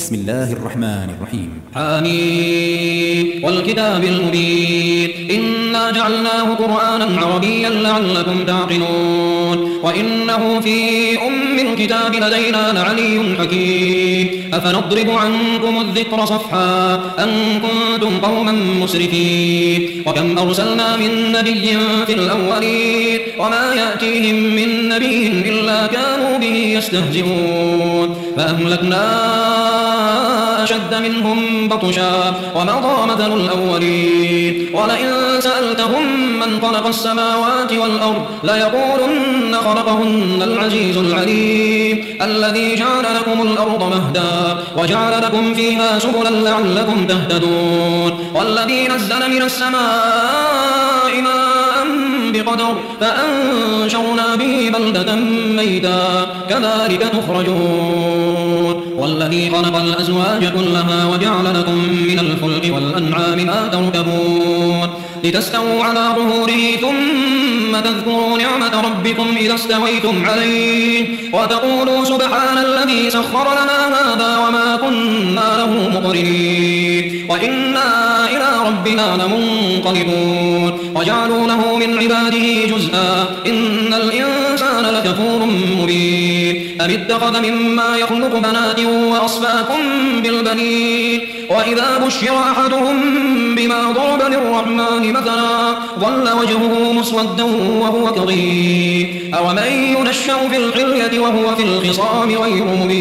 بسم الله الرحمن الرحيم. حميم والكتاب المبين إنا جعلناه قرآنا عربيا لعلكم تعقلون وإنه في الكتاب لدينا لعلي حكيم أفنضرب عنكم الذكر صفحا أن كنتم قوما مسرفين وكم أرسلنا من نبي في الأولين وما يأتيهم من نبي إلا كانوا به يستهزئون فأهلكنا أشد منهم بطشا ومضى مثل الأولين ولئن سألتهم من خلق السماوات والأرض ليقولن خلقهن العزيز العليم الذي جعل لكم الأرض مهدا وجعل لكم فيها سبلا لعلكم تهتدون والذي نزل من السماء ماء بقدر فأنشرنا به بلدة ميتا كذلك تخرجون والذي خلق الأزواج كلها وجعل لكم من الفلك والأنعام ما تركبون لتستووا على ظهوره ثم تذكروا نعمة ربكم إذا استويتم عليه وتقولوا سبحان الذي سخر لنا هذا وما كنا له مقرنين وإنا إلى ربنا لمنقلبون وجعلوا له من عباده جزءا إن الإنسان لكفور مبين أم اتخذ مما يخلق بنات وأصفاكم بالبنين وإذا بشر أحدهم بما ضرب للرحمن مثلا ظل وجهه مسودا وهو كظيم أومن ينشأ في الحلية وهو في الخصام غير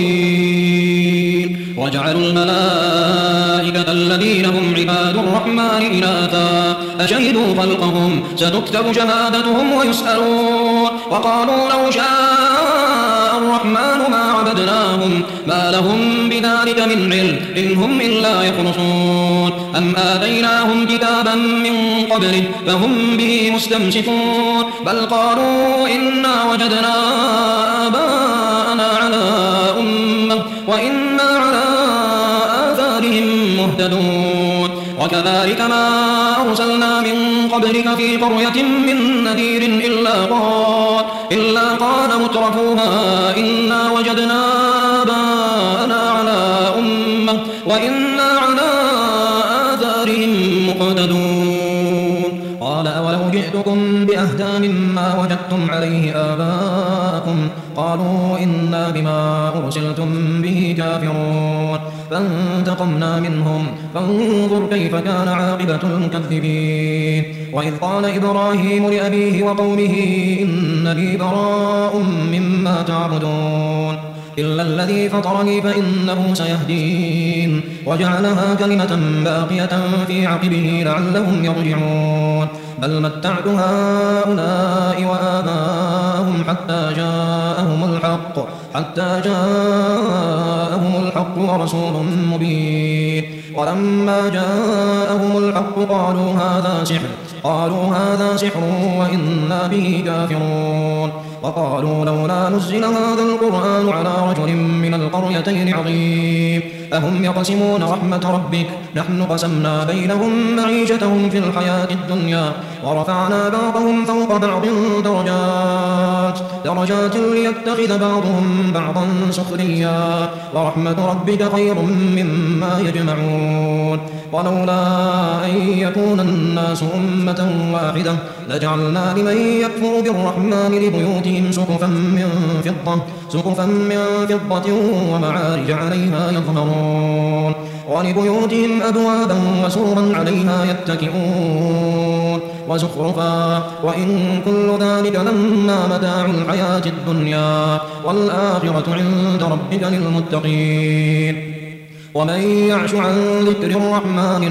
مبين وجعلوا الملائكة الذين هم عباد الرحمن إناثا أشهدوا خلقهم ستكتب شهادتهم ويسألون وقالوا لو شاء الرحمن ما عبدناهم ما لهم بذلك من علم إن هم إلا يخرصون أم آتيناهم كتابا من قبله فهم به مستمسكون بل قالوا إنا وجدنا آباءنا على أمة وإنا على آثارهم مهتدون وكذلك ما أرسلنا من قبلك في قرية من نذير إلا قال مترفوها إنا وجدنا آباءنا على أمة وإنا على آثارهم مقتدون قال أولو جئتكم بأهدى مما وجدتم عليه آباءكم قالوا إنا بما أرسلتم به كافرون فانتقمنا منهم فانظر كيف كان عاقبة المكذبين وإذ قال إبراهيم لأبيه وقومه إنني براء مما تعبدون إلا الذي فطرني فإنه سيهدين وجعلها كلمة باقية في عقبه لعلهم يرجعون بل متعت هؤلاء وآباءهم حتى جاءهم الحق ورسول مبين ولما جاءهم الحق قالوا هذا سحر وإنا به كافرون وقالوا لولا نزل هذا القرآن على رجل من القريتين عظيم أهم يقسمون رحمة ربك نحن قسمنا بينهم معيشتهم في الحياة الدنيا ورفعنا بعضهم فوق بعض درجات ليتخذ بعضهم بعضا سخريا ورحمة ربك خير مما يجمعون ولولا أن يكون الناس أمة واحدة لجعلنا لمن يكفر بالرحمن لبيوتهم سقفا من فضة ومعارج عليها يظهرون ولبيوتهم أبوابا وسورا عليها يتكئون وزخرفا وإن كل ذلك لما متاع الحياة الدنيا والآخرة عند ربك للمتقين ومن يعش عن ذكر الرحمن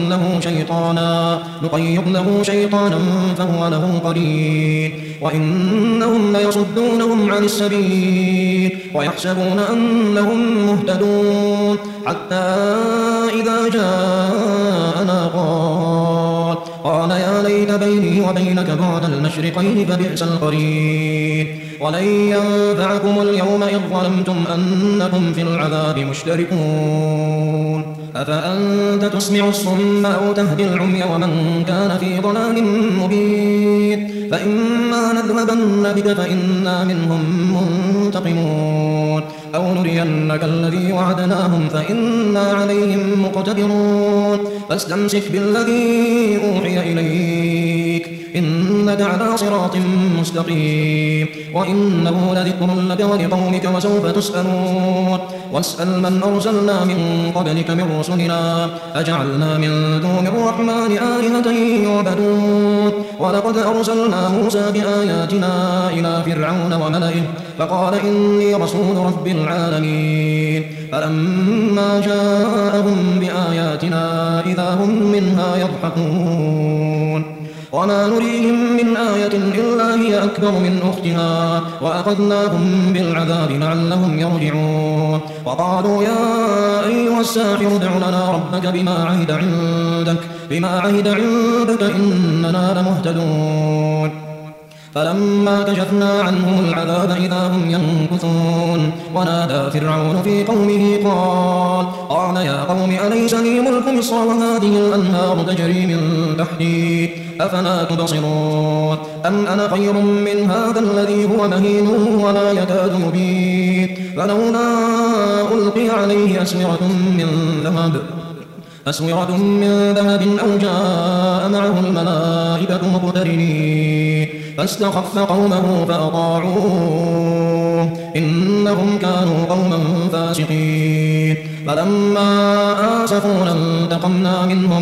نقيض له شيطانا فهو له قرين وإنهم ليصدونهم عن السبيل ويحسبون أنهم مهتدون حتى إذا جاءنا قال يا ليت بيني وبينك بعد المشرقين فبئس القرين ولن ينفعكم اليوم إذ ظلمتم أنكم في العذاب مشتركون أفأنت تسمع الصم أو تهدي العمي ومن كان في ضلال مبين فإما نذهبن بك فإنا منهم منتقمون أو نرينك الذي وعدناهم فإنا عليهم مقتدرون فاستمسك بالذي أوحي إليك إنك على صراط مستقيم وإنه لذكر لك ولقومك وسوف تسألون واسأل من أرسلنا من قبلك من رسلنا أجعلنا من دون الرحمن آلهة يعبدون ولقد أرسلنا موسى بآياتنا إلى فرعون وملئه فقال إني رسول رب العالمين فلما جاءهم بآياتنا إذا هم منها يضحكون وما نريهم من آية إلا هي أكبر من أختها وأخذناهم بالعذاب لعلهم يرجعون وقالوا يا أيها الساحر ادع لنا ربك بما عهد عندك إننا لمهتدون فلما كشفنا عنهم العذاب إذا هم ينكثون ونادى فرعون في قومه قال يا قوم أليس لي ملك مصر وهذه الأنهار تجري من تحتي أفلا تبصرون أم أنا خير من هذا الذي هو مهين ولا يكاد يبين فلولا ألقي عليه أسورة من ذهب أو جاء معه الملائكة مقترنين فاستخف قومه فأطاعوه إنهم كانوا قوما فاسقين فلما آسفونا انتقمنا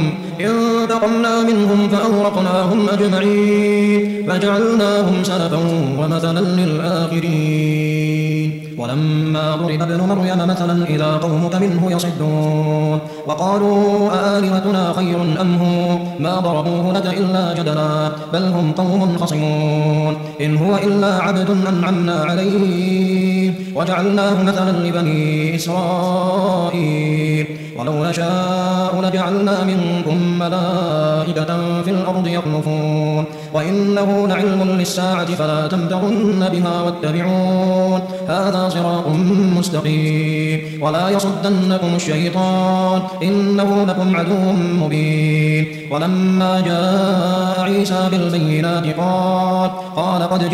منهم فأغرقناهم أجمعين فجعلناهم سلفا ومثلا للآخرين ولما ضرب ابن مريم مثلا إذا قومك منه يصدون وقالوا أآلهتنا خير أم هو ما ضربوه لك إلا جدلا بل هم قوم خصمون إن هو إلا عبد أنعمنا عليه وجعلناه مثلا لبني إسرائيل ولو نشاء لجعلنا منكم ملائكة في الأرض يخلفون وإنه لعلم للساعة فلا تمترن بها واتبعون هذا صراط مستقيم ولا يصدنكم الشيطان إنه لكم عدو مبين ولما جاء عيسى بالبينات قال قد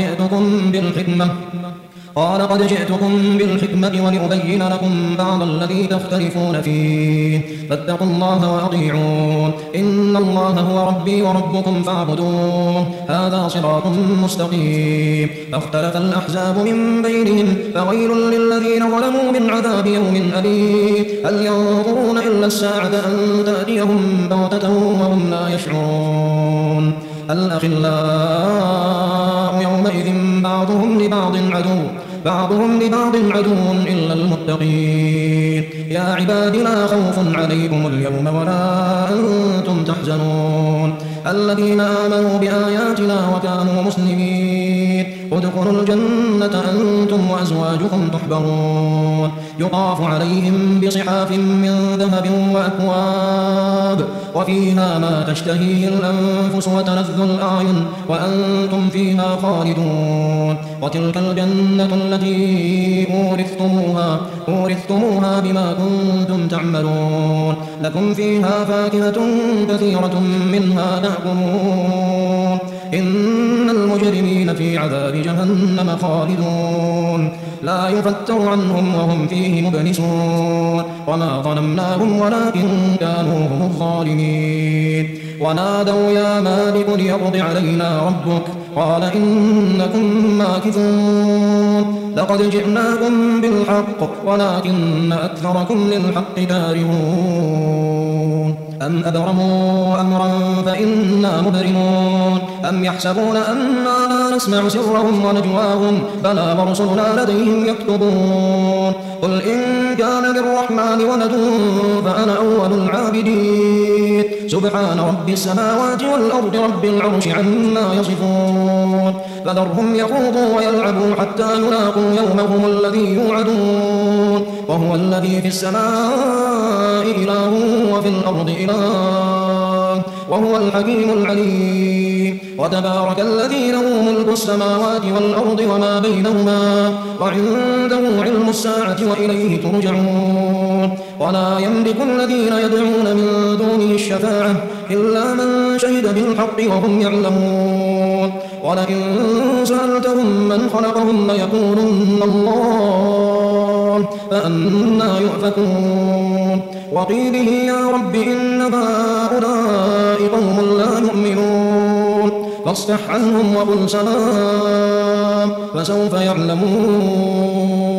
جئتكم بالحكمة ولأبين لكم بعض الذي تختلفون فيه فاتقوا الله وأطيعون إن الله هو ربي وربكم فاعبدوه هذا صراط مستقيم فاختلف الأحزاب من بينهم فويل للذين ظلموا من عذاب يوم أليم هل ينظرون إلا الساعة أن تأتيهم بغتة وهم لا يشعرون الأخلاء يومئذ بعضهم لبعض عدو إلا المتقين يا عباد لا خوف عليكم اليوم ولا أنتم تحزنون الذين آمنوا بآياتنا وكانوا مسلمين ادخلوا الجنة أنتم وأزواجكم تحبرون يطاف عليهم بصحاف من ذهب وأكواب وفيها ما تشتهيه الأنفس وتلذ الأعين وأنتم فيها خالدون وتلك الجنة التي أورثتموها بما كنتم تعملون لكم فيها فاكهة كثيرة منها تأكلون إن المجرمين في عذاب جهنم خالدون لا يفتر عنهم وهم فيه مبلسون وما ظلمناهم ولكن كانوا هم الظالمين ونادوا يا مالك ليقض علينا ربك قال إنكم ماكثون لقد جئناكم بالحق ولكن أكثركم للحق كارهون أم أبرموا أمرا فإنا مبرمون أم يحسبون أننا لا نسمع سرهم ونجواهم بلى ورسلنا لديهم يكتبون قل إن كان للرحمن ولد فأنا أول العابدين سبحان رب السماوات والأرض رب العرش عما يصفون فذرهم يخوضوا ويلعبوا حتى يلاقوا يومهم الذي يوعدون وهو الذي في السماء إله وفي الأرض إله وهو الحكيم العليم وتبارك الذي له ملك السماوات والأرض وما بينهما وعنده علم الساعة وإليه ترجعون ولا يملك الذين يدعون من دونه الشفاعة إلا من شهد بالحق وهم يعلمون ولئن سألتهم من خلقهم ليقولن الله الشيطان فأنى يؤفكون وقيله يا رب إن هؤلاء قوم لا يؤمنون فاصفح عنهم وقل سلام فسوف يعلمون